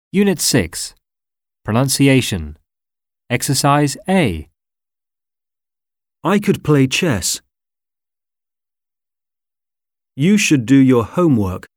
Unit 6. Pronunciation. Exercise A. I could play chess. You should do your homework.